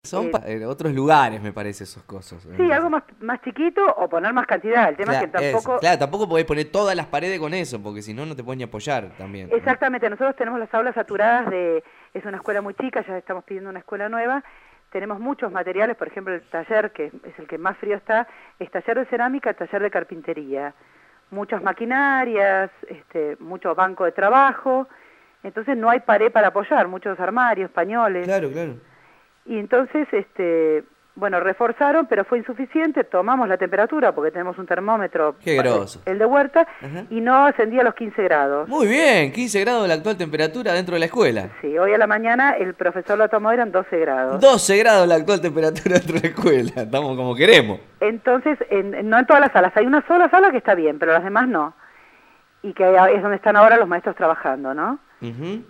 Son en otros lugares, me parece, esos cosas. Sí, algo más chiquito o poner más cantidad. El tema es que tampoco... Claro, tampoco podés poner todas las paredes con eso, porque si no, no te podés ni apoyar también. Exactamente, nosotros tenemos las aulas saturadas es una escuela muy chica, ya estamos pidiendo una escuela nueva. Tenemos muchos materiales, por ejemplo, el taller, que es el que más frío está, es taller de cerámica, taller de carpintería. Muchas maquinarias, mucho banco de trabajo. Entonces no hay pared para apoyar, muchos armarios, pañoles. Claro. Y entonces, reforzaron, pero fue insuficiente, tomamos la temperatura, porque tenemos un termómetro, Qué groso. el de Huerta, Ajá. y no ascendía a los 15 grados. Muy bien, 15 grados la actual temperatura dentro de la escuela. Sí, hoy a la mañana el profesor lo tomó, eran 12 grados. 12 grados la actual temperatura dentro de la escuela, estamos como queremos. Entonces, no en todas las salas, hay una sola sala que está bien, pero las demás no. Y que es donde están ahora los maestros trabajando, ¿no? Uh-huh.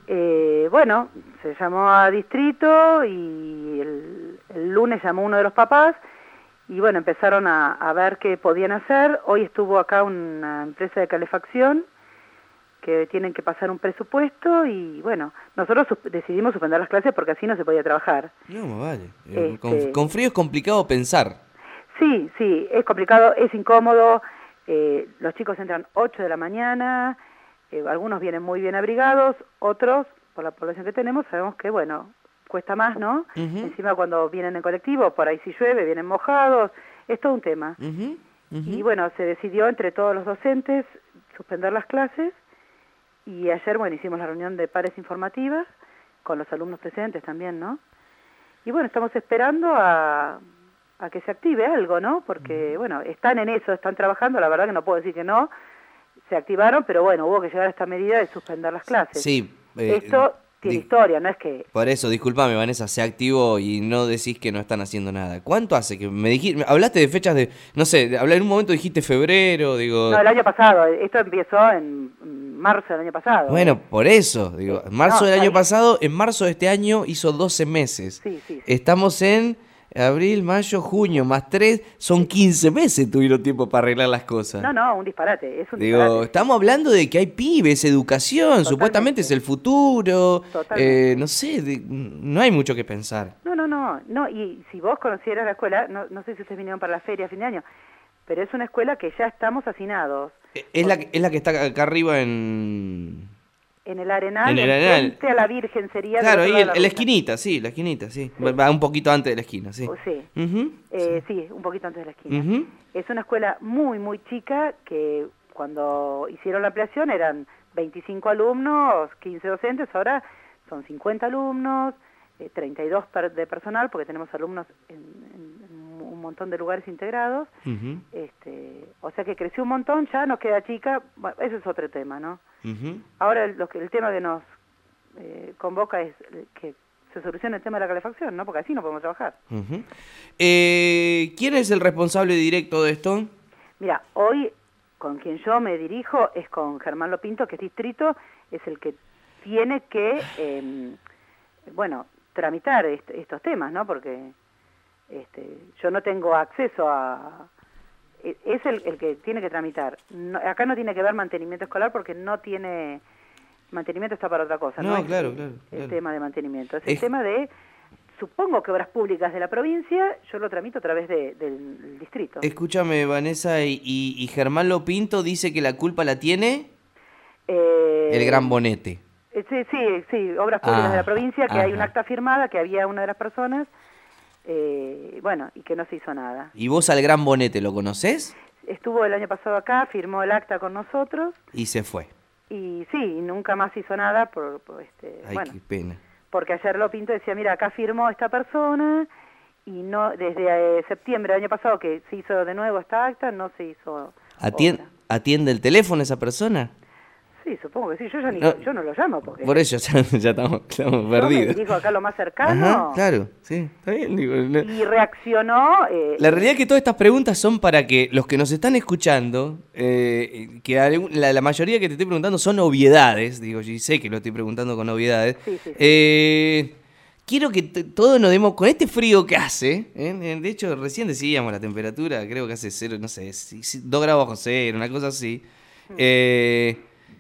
Se llamó a distrito y el lunes llamó uno de los papás y bueno, empezaron a ver qué podían hacer. Hoy estuvo acá una empresa de calefacción que tienen que pasar un presupuesto y bueno, nosotros decidimos suspender las clases porque así no se podía trabajar. No, vale. Con frío es complicado pensar. Sí, es complicado, es incómodo. Los chicos entran 8 de la mañana, algunos vienen muy bien abrigados, otros, por la población que tenemos, sabemos que, bueno, cuesta más, ¿no? Uh-huh. Encima cuando vienen en colectivo, por ahí si llueve, vienen mojados, es todo un tema. Uh-huh. Uh-huh. Y bueno, se decidió entre todos los docentes suspender las clases y ayer, bueno, hicimos la reunión de pares informativas con los alumnos presentes también, ¿no? Y bueno, estamos esperando a que se active algo, ¿no? Porque, bueno, están en eso, están trabajando, la verdad que no puedo decir que no, se activaron, pero bueno, hubo que llegar a esta medida de suspender las clases. Sí. Esto tiene historia, no es que... Por eso, discúlpame, Vanessa, se activó y no decís que no están haciendo nada. ¿Cuánto hace que me dijiste, hablaste de fechas de, no sé, en un momento dijiste febrero, digo... No, el año pasado, esto empezó en marzo del año pasado. Bueno, por eso, digo, en marzo del año pasado, en marzo de este año hizo 12 meses. Sí. Estamos en abril, mayo, junio, más 3, son 15 meses tuvieron tiempo para arreglar las cosas. No, un disparate, es un Digo, disparate. estamos hablando de que hay pibes, educación, Totalmente. Supuestamente es el futuro, Totalmente. no sé, no hay mucho que pensar. No, y si vos conocieras la escuela, no sé si ustedes vinieron para la feria a fin de año, pero es una escuela que ya estamos hacinados. Es la que está acá arriba en el Arenal, En el Arenal. frente a la Virgen sería... Claro, ahí en en la esquinita, sí. Va un poquito antes de la esquina, sí. Sí. Uh-huh. Sí, un poquito antes de la esquina. Uh-huh. Es una escuela muy, muy chica que cuando hicieron la ampliación eran 25 alumnos, 15 docentes, ahora son 50 alumnos, 32 de personal, porque tenemos alumnos en un montón de lugares integrados. Uh-huh. O sea que creció un montón, ya nos queda chica, bueno, ese es otro tema, ¿no? Uh-huh. Ahora el tema que nos convoca es que se solucione el tema de la calefacción, ¿no? Porque así no podemos trabajar. Uh-huh. ¿Quién es el responsable directo de esto? Mira, hoy con quien yo me dirijo es con Germán Lopinto, que es distrito, es el que tiene que, tramitar estos temas, ¿no? Porque yo no tengo acceso a... Es el que tiene que tramitar. No, acá no tiene que ver mantenimiento escolar porque no tiene... Mantenimiento está para otra cosa, ¿no? Claro. El tema de mantenimiento. Es el tema de... Supongo que obras públicas de la provincia, yo lo tramito a través del distrito. Escúchame, Vanessa, y Germán Lopinto dice que la culpa la tiene el Gran Bonete. Sí, obras públicas de la provincia, que hay un acta firmada, que había una de las personas, y que no se hizo nada. ¿Y vos al Gran Bonete lo conocés? Estuvo el año pasado acá, firmó el acta con nosotros. Y se fue. Y sí, nunca más hizo nada Ay, qué pena. Porque ayer Lopinto decía, mira, acá firmó esta persona y no desde septiembre del año pasado que se hizo de nuevo esta acta, no se hizo otra. ¿Atiende el teléfono esa persona? Sí, supongo que sí, yo no lo llamo porque... Por eso ya estamos perdidos. Yo me dirijo acá lo más cercano. Ajá, claro, sí, está bien. Y reaccionó... La realidad es que todas estas preguntas son para que los que nos están escuchando, que la mayoría que te estoy preguntando son obviedades, digo, yo sé que lo estoy preguntando con obviedades. Sí. Quiero que todos nos demos, con este frío que hace, de hecho recién decíamos la temperatura, creo que hace 0, no sé, 2 grados bajo cero, una cosa así,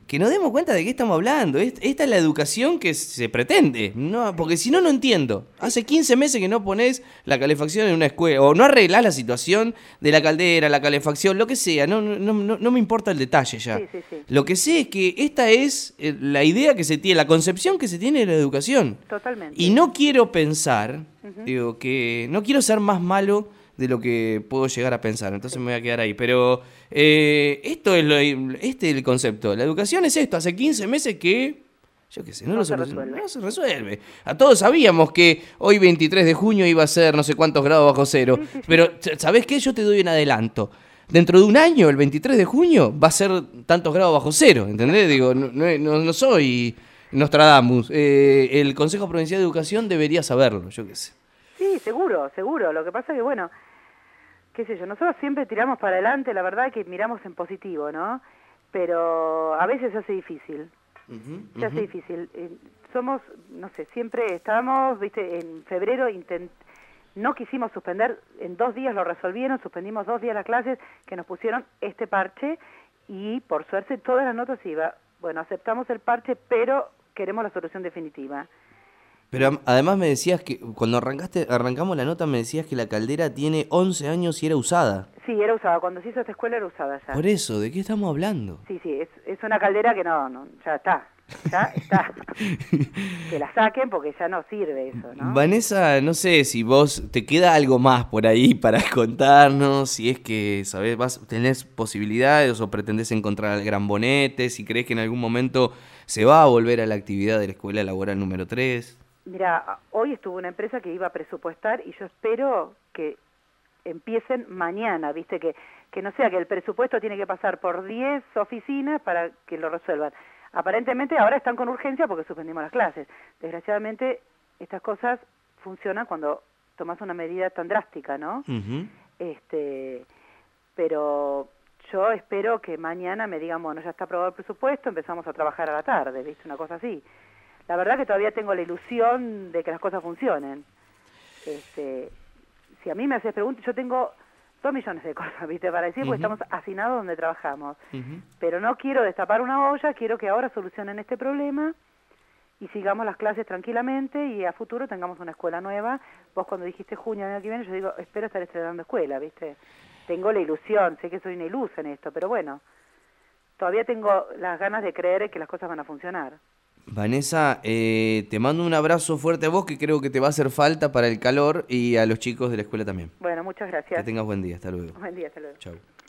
que nos demos cuenta de qué estamos hablando. Esta es la educación que se pretende, ¿no? Porque si no, no entiendo. Hace 15 meses que no pones la calefacción en una escuela, o no arreglás la situación de la caldera, la calefacción, lo que sea. No me importa el detalle ya. Sí. Lo que sé es que esta es la idea que se tiene, la concepción que se tiene de la educación. Totalmente. Y no quiero pensar, digo, que no quiero ser más malo de lo que puedo llegar a pensar, entonces me voy a quedar ahí. Pero esto es este es el concepto. La educación es esto. Hace 15 meses que, yo qué sé, no se resuelve. A todos sabíamos que hoy 23 de junio iba a ser no sé cuántos grados bajo cero. Sí. Pero, ¿sabés qué? Yo te doy un adelanto. Dentro de un año, el 23 de junio, va a ser tantos grados bajo cero, ¿entendés? Digo, no soy Nostradamus. El Consejo Provincial de Educación debería saberlo, yo qué sé. Sí, seguro. Lo que pasa es que, bueno, qué sé yo, nosotros siempre tiramos para adelante, la verdad que miramos en positivo, ¿no? Pero a veces se hace difícil. Se hace difícil. Somos, no sé, siempre estábamos, viste, en febrero no quisimos suspender, en 2 días lo resolvieron, suspendimos 2 días las clases, que nos pusieron este parche y por suerte todas las notas iba. Bueno, aceptamos el parche, pero queremos la solución definitiva. Pero además me decías que cuando arrancamos la nota me decías que la caldera tiene 11 años y era usada. Sí, era usada. Cuando se hizo esta escuela era usada ya. Por eso, ¿de qué estamos hablando? Sí, es una caldera que no, ya está. Que la saquen porque ya no sirve eso, ¿no? Vanessa, no sé si vos te queda algo más por ahí para contarnos, si es que, ¿sabés? ¿Tenés posibilidades o pretendés encontrar al Gran Bonete? Si crees que en algún momento se va a volver a la actividad de la escuela laboral número 3. Mira, hoy estuvo una empresa que iba a presupuestar y yo espero que empiecen mañana, ¿viste? Que no sea que el presupuesto tiene que pasar por 10 oficinas para que lo resuelvan. Aparentemente ahora están con urgencia porque suspendimos las clases. Desgraciadamente estas cosas funcionan cuando tomas una medida tan drástica, ¿no? Pero yo espero que mañana me digan, bueno, ya está aprobado el presupuesto, empezamos a trabajar a la tarde, ¿viste? Una cosa así. La verdad que todavía tengo la ilusión de que las cosas funcionen. Si a mí me haces preguntas, yo tengo 2 millones de cosas, ¿viste? Para decir, porque estamos hacinados donde trabajamos. Pero no quiero destapar una olla, quiero que ahora solucionen este problema y sigamos las clases tranquilamente y a futuro tengamos una escuela nueva. Vos cuando dijiste junio del año que viene, yo digo, espero estar estrenando escuela, ¿viste? Tengo la ilusión, sé que soy una ilusa en esto, pero bueno, todavía tengo las ganas de creer que las cosas van a funcionar. Vanessa, te mando un abrazo fuerte a vos que creo que te va a hacer falta para el calor y a los chicos de la escuela también. Bueno, muchas gracias. Que tengas buen día, hasta luego. Buen día, hasta luego. Chau.